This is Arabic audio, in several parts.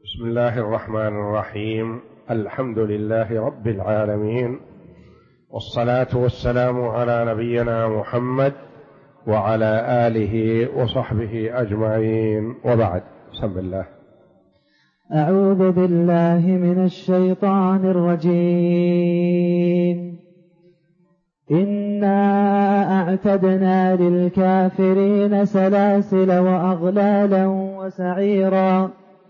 بسم الله الرحمن الرحيم. الحمد لله رب العالمين، والصلاة والسلام على نبينا محمد وعلى آله وصحبه أجمعين، وبعد. بسم الله. أعوذ بالله من الشيطان الرجيم. إنا أعتدنا للكافرين سلاسل وأغلالا وسعيرا.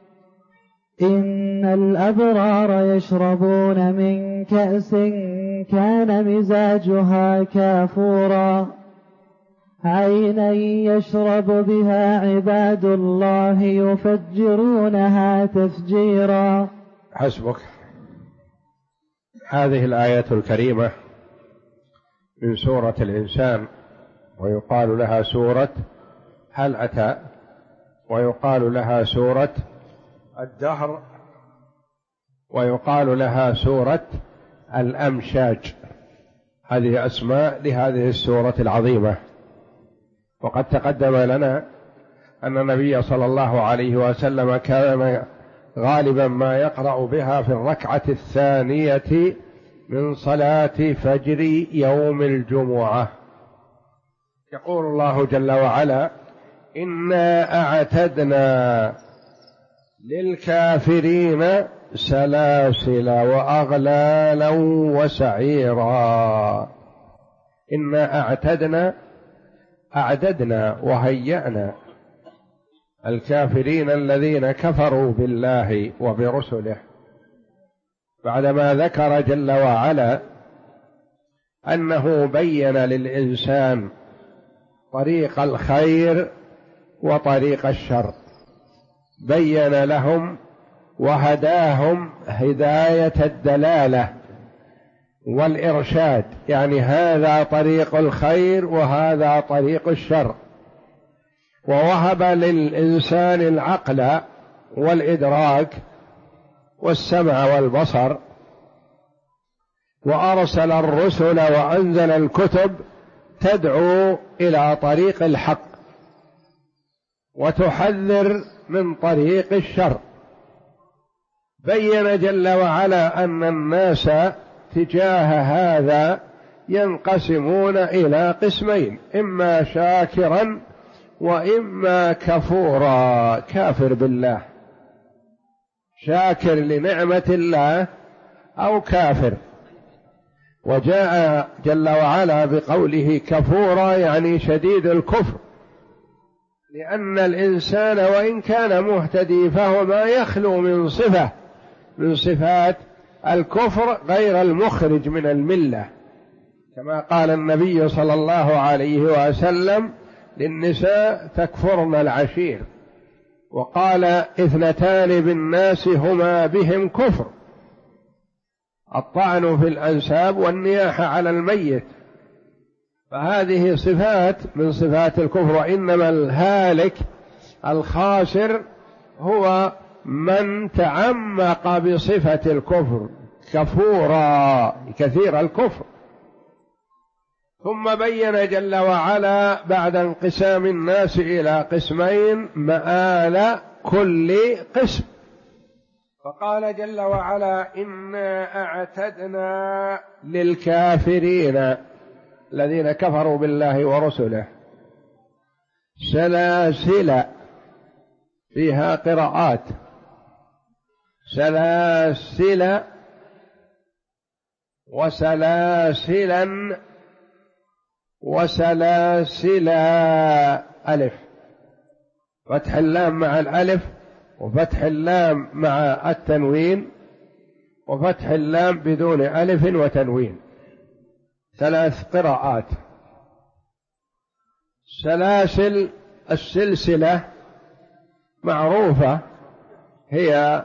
إن الأبرار يشربون من كأس كان مزاجها كافورا، عينا يشرب بها عباد الله يفجرونها تفجيرا. حسبك. هذه الآية الكريمة من سورة الإنسان، ويقال لها سورة هل أتى، ويقال لها سورة الدهر، ويقال لها سورة الأمشاج. هذه أسماء لهذه السورة العظيمة. وقد تقدم لنا أن النبي صلى الله عليه وسلم كان غالبا ما يقرأ بها في الركعة الثانية من صلاة فجر يوم الجمعة. يقول الله جل وعلا: إنا أعتدنا للكافرين سلاسل وأغلالا وسعيرا. إنا أعددنا وهيأنا الكافرين الذين كفروا بالله وبرسله، بعدما ذكر جل وعلا أنه بين للإنسان طريق الخير وطريق الشر، بين لهم وهداهم هداية الدلالة والإرشاد، يعني هذا طريق الخير وهذا طريق الشر، ووهب للإنسان العقل والإدراك والسمع والبصر، وأرسل الرسل وأنزل الكتب تدعو إلى طريق الحق وتحذر من طريق الشر. بين جل وعلا أن الناس تجاه هذا ينقسمون إلى قسمين: إما شاكرا وإما كفورا، كافر بالله، شاكر لنعمة الله أو كافر. وجاء جل وعلا بقوله كفورا يعني شديد الكفر، لأن الإنسان وإن كان مهتدي فهو ما يخلو من صفة من صفات الكفر غير المخرج من الملة، كما قال النبي صلى الله عليه وسلم للنساء: تكفرن العشير. وقال: اثنتان بالناس هما بهم كفر: الطعن في الأنساب والنياحة على الميت. فهذه صفات من صفات الكفر. وإنما الهالك الخاسر هو من تعمق بصفة الكفر، كفورا كثير الكفر. ثم بين جل وعلا بعد انقسام الناس إلى قسمين مآل كل قسم، فقال جل وعلا: إنا أعتدنا للكافرين الذين كفروا بالله ورسله سلاسل، فيها قراءات: سلاسل وسلاسلا وسلاسلا، ألف، فتح اللام مع الألف، وفتح اللام مع التنوين، وفتح اللام بدون ألف وتنوين، ثلاث قراءات. سلاسل، السلسلة معروفة، هي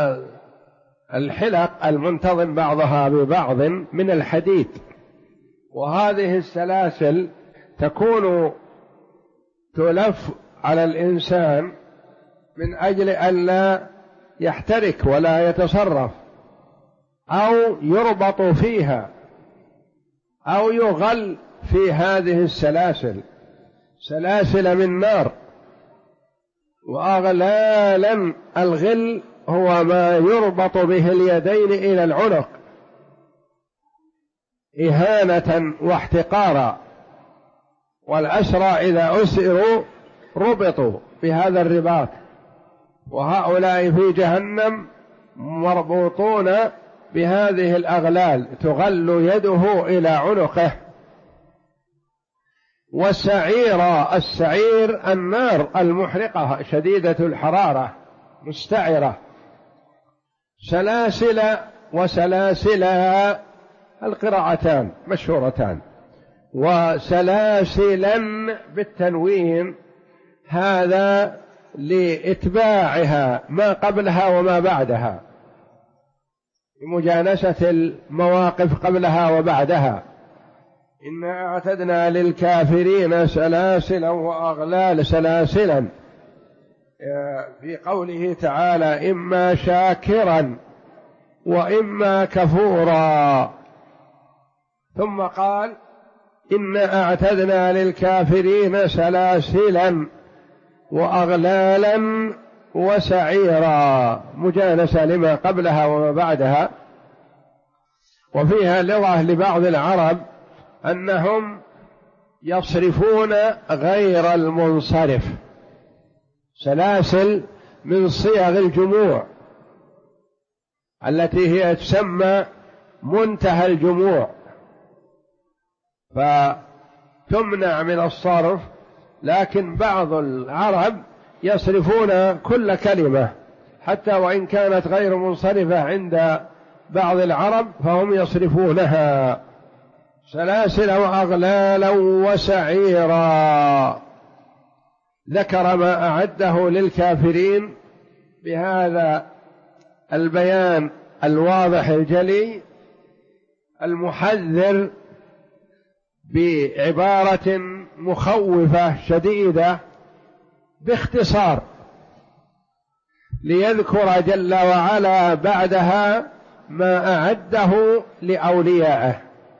الحلق المنتظم بعضها ببعض من الحديد، وهذه السلاسل تكون تلف على الإنسان من أجل أن لا يحترك ولا يتصرف، أو يربط فيها أو يغل في هذه السلاسل، سلاسل من نار، وأغلالا الغل هو ما يربط به اليدين إلى العنق إهانة واحتقارا، والأسرى إذا أسروا ربطوا بهذا الرباط، وهؤلاء في جهنم مربوطون بهذه الأغلال تغل يده إلى عنقه. السعير النار المحرقة شديدة الحرارة مستعرة. سلاسل وسلاسلا القراءتان مشهورتان، وسلاسلا بالتنوين هذا لإتباعها ما قبلها وما بعدها، لمجانسة المواقف قبلها وبعدها. إنا أعتدنا للكافرين سلاسلا وأغلال سلاسلا، في قوله تعالى إما شاكرا وإما كفورا. ثم قال إنا أعتدنا للكافرين سلاسلا وأغلالا وسعيرا، مجانسة لما قبلها وما بعدها. وفيها لغة لبعض العرب أنهم يصرفون غير المنصرف. سلاسل من صيغ الجموع التي هي تسمى منتهى الجموع، فتمنع من الصرف، لكن بعض العرب يصرفون كل كلمة حتى وإن كانت غير منصرفة عند بعض العرب فهم يصرفونها. سلاسل وأغلالا وسعيرا، ذكر ما أعده للكافرين بهذا البيان الواضح الجلي المحذر بعبارة مخوفة شديدة باختصار، ليذكر جل وعلا بعدها ما أعده لأوليائه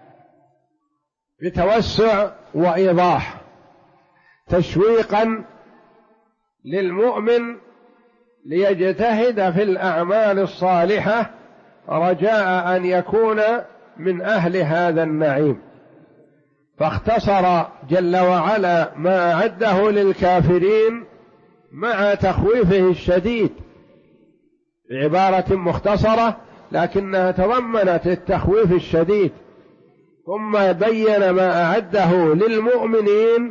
بتوسع وإيضاح، تشويقا للمؤمن ليجتهد في الأعمال الصالحة رجاء أن يكون من أهل هذا النعيم. فاختصر جل وعلا ما أعده للكافرين مع تخويفه الشديد بعبارة مختصرة لكنها تضمنت التخويف الشديد، ثم بين ما أعده للمؤمنين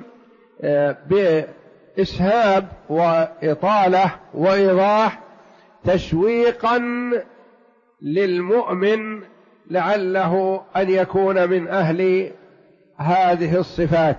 بإسهاب وإطالة وإيضاح، تشويقا للمؤمن لعله أن يكون من أهل هذه الصفات.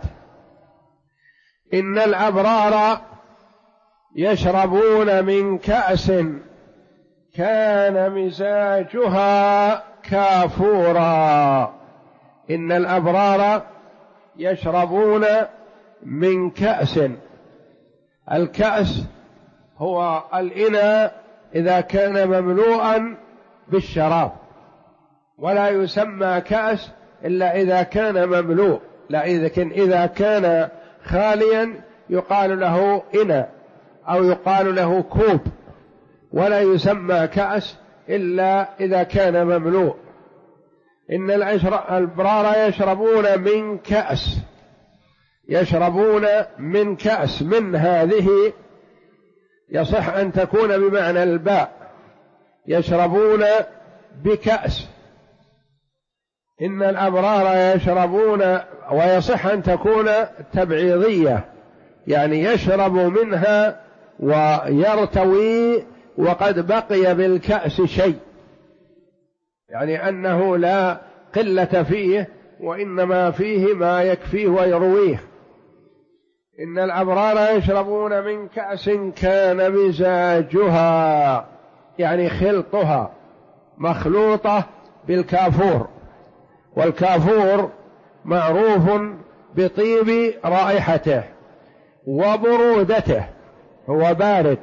إن الأبرار يشربون من كأس كان مزاجها كافورا. إن الأبرار يشربون من كأس. الكأس هو الإناء إذا كان مملوءا بالشراب، ولا يسمى كأس إلا إذا كان مملوء، لكن إذا كان خاليا يقال له إناء أو يقال له كوب، ولا يسمى كأس إلا إذا كان مملوء. إن الأبرار يشربون من كأس، يشربون من كأس، من هذه يصح أن تكون بمعنى الباء، يشربون بكأس. إن الأبرار يشربون، ويصح أن تكون تبعيضية، يعني يشرب منها ويرتوي وقد بقي بالكأس شيء، يعني أنه لا قلة فيه وإنما فيه ما يكفيه ويرويه. إن الأبرار يشربون من كأس كان مزاجها، يعني خلطها مخلوطة بالكافور، والكافور معروف بطيب رائحته وبرودته، هو بارد.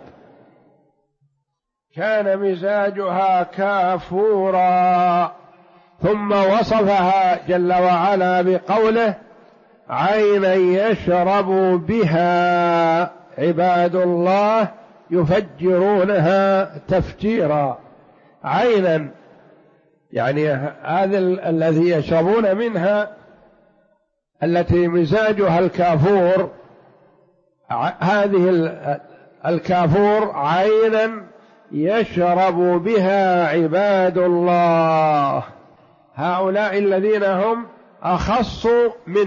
كان مزاجها كافورا. ثم وصفها جل وعلا بقوله عينا يشرب بها عباد الله يفجرونها تفجيرا. عينا يعني هذا الذي يشربون منها التي مزاجها الكافور، هذه الكافور عينا يشرب بها عباد الله. هؤلاء الذين هم أخص من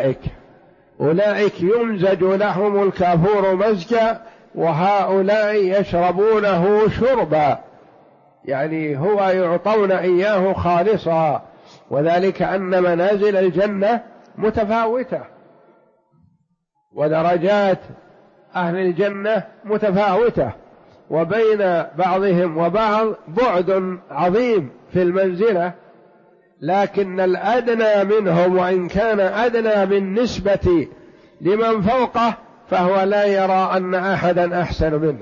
أولئك يمزج لهم الكافور مزجا، وهؤلاء يشربونه شربا، يعني هو يعطون إياه خالصا، وذلك أن منازل الجنة متفاوتة ودرجات أهل الجنة متفاوتة، وبين بعضهم وبعض بعد عظيم في المنزلة، لكن الأدنى منهم وإن كان أدنى بالنسبة لمن فوقه فهو لا يرى أن أحدا أحسن منه،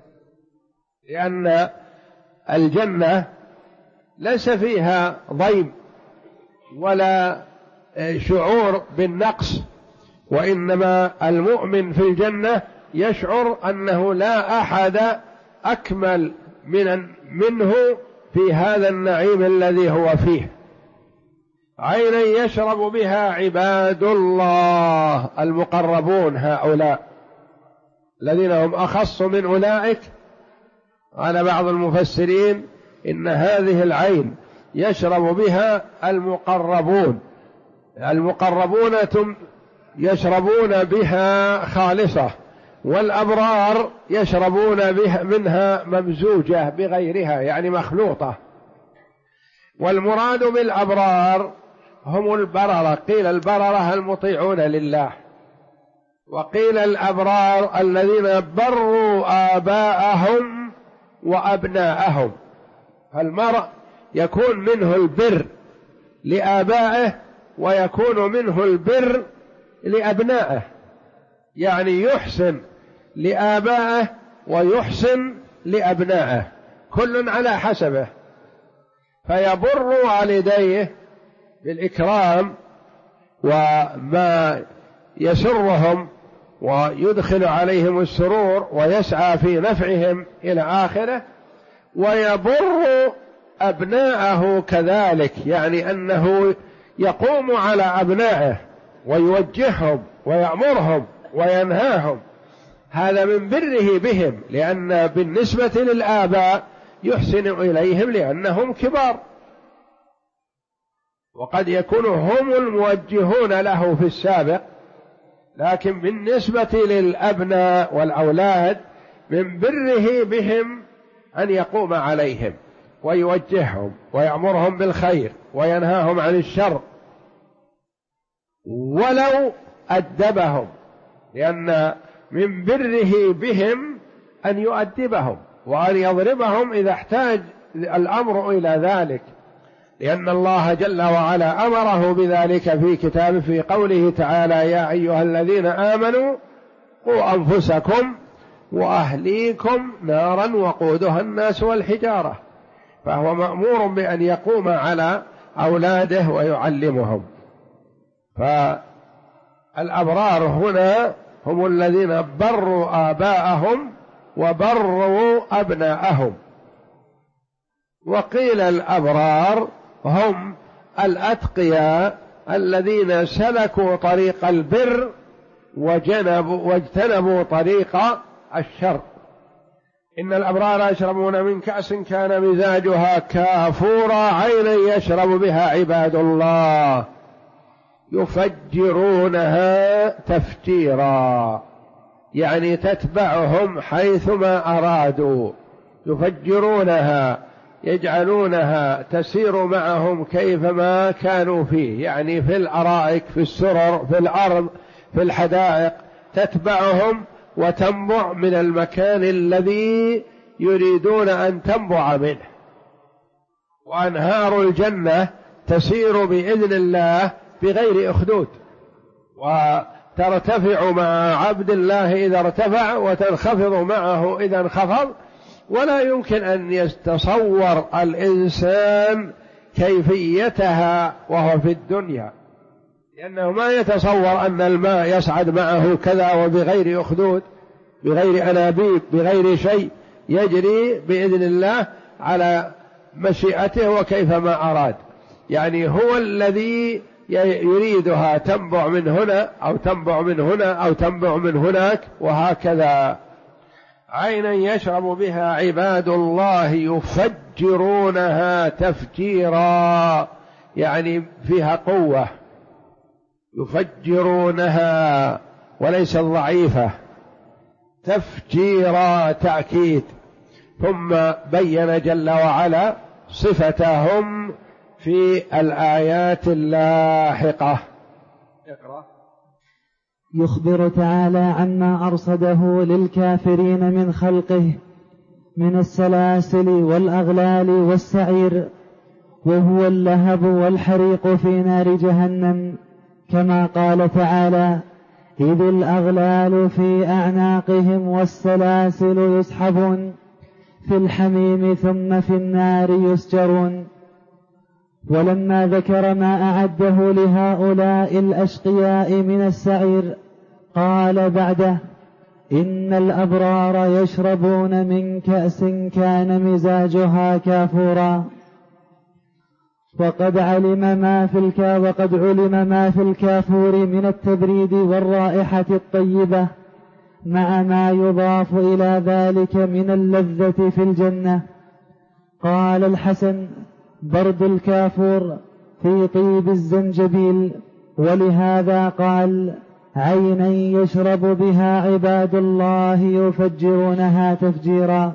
لأن الجنة ليس فيها ضيم ولا شعور بالنقص، وإنما المؤمن في الجنة يشعر أنه لا أحد أكمل منه في هذا النعيم الذي هو فيه. عينا يشرب بها عباد الله المقربون، هؤلاء الذين هم أخص من أولئك. قال بعض المفسرين إن هذه العين يشرب بها المقربون يشربون بها خالصة، والأبرار يشربون بها منها ممزوجة بغيرها يعني مخلوطة. والمراد بالأبرار هم البررة، قيل البررة المطيعون لله، وقيل الأبرار الذين بروا آباءهم وأبناءهم. فالمرء يكون منه البر لآبائه ويكون منه البر لأبنائه، يعني يحسن لآبائه ويحسن لأبنائه، كل على حسبه، فيبر والديه بالإكرام وما يسرهم ويدخل عليهم السرور ويسعى في نفعهم إلى آخره، ويبر أبناءه كذلك، يعني أنه يقوم على أبنائه ويوجههم ويأمرهم وينهاهم، هذا من بره بهم، لأن بالنسبة للآباء يحسن إليهم لأنهم كبار، وقد يكونوا هم الموجهون له في السابق، لكن بالنسبة للأبناء والأولاد من بره بهم أن يقوم عليهم ويوجههم ويأمرهم بالخير وينهاهم عن الشر، ولو أدبهم، لأن من بره بهم أن يؤدبهم وأن يضربهم إذا احتاج الأمر إلى ذلك، لأن الله جل وعلا أمره بذلك في كتابه في قوله تعالى: يا أيها الذين آمنوا قوا أنفسكم وأهليكم نارا وقودها الناس والحجارة، فهو مأمور بأن يقوم على أولاده ويعلمهم. فالأبرار هنا هم الذين بروا آباءهم وبروا أبناءهم. وقيل الأبرار هم الأتقياء الذين سلكوا طريق البر واجتنبوا طريق الشر. إن الأبرار يشربون من كأس كان مزاجها كافورا عينا يشرب بها عباد الله يفجرونها تفجيرا، يعني تتبعهم حيثما أرادوا، يفجرونها يجعلونها تسير معهم كيفما كانوا فيه، يعني في الأرائك، في السرر، في الأرض، في الحدائق، تتبعهم وتنبع من المكان الذي يريدون أن تنبع منه. وأنهار الجنة تسير بإذن الله بغير أخدود، وترتفع مع عبد الله إذا ارتفع وتنخفض معه إذا انخفض، ولا يمكن أن يتصور الإنسان كيفيتها وهو في الدنيا، لأنه ما يتصور أن الماء يصعد معه كذا وبغير أخدود، بغير أنابيب بغير شيء، يجري بإذن الله على مشيئته وكيفما أراد. يعني هو الذي يريدها تنبع من هنا أو تنبع من هنا أو تنبع من هناك وهكذا. عينا يشرب بها عباد الله يفجرونها تفجيرا، يعني فيها قوة، يفجرونها وليس ضعيفة، تفجيرا تأكيد. ثم بين جل وعلا صفتهم في الآيات اللاحقة. اقرأ. يخبر تعالى عما أرصده للكافرين من خلقه من السلاسل والأغلال والسعير، وهو اللهب والحريق في نار جهنم، كما قال تعالى: إذ الأغلال في أعناقهم والسلاسل يسحبون في الحميم ثم في النار يسجرون. ولما ذكر ما أعده لهؤلاء الأشقياء من السعير قال بعده: إن الأبرار يشربون من كأس كان مزاجها كافورا. وقد علم ما في الكافور من التبريد والرائحة الطيبة، مع ما يضاف إلى ذلك من اللذة في الجنة. قال الحسن: برد الكافور في طيب الزنجبيل. ولهذا قال: عينا يشرب بها عباد الله يفجرونها تفجيرا،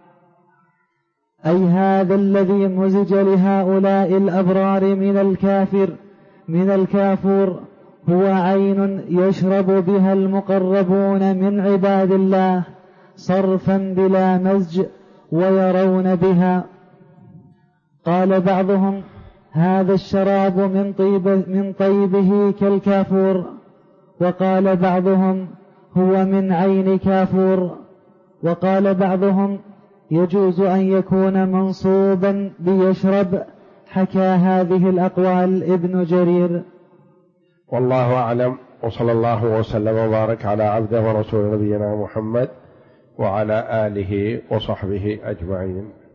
أي هذا الذي مزج لهؤلاء الأبرار من الكافور هو عين يشرب بها المقربون من عباد الله صرفا بلا مزج ويرون بها. قال بعضهم: هذا الشراب من طيبه كالكافور. وقال بعضهم: هو من عين كافور. وقال بعضهم: يجوز أن يكون منصوبا بيشرب. حكى هذه الأقوال ابن جرير. والله أعلم، وصلى الله وسلم وبارك على عبده ورسول نبينا محمد وعلى آله وصحبه أجمعين.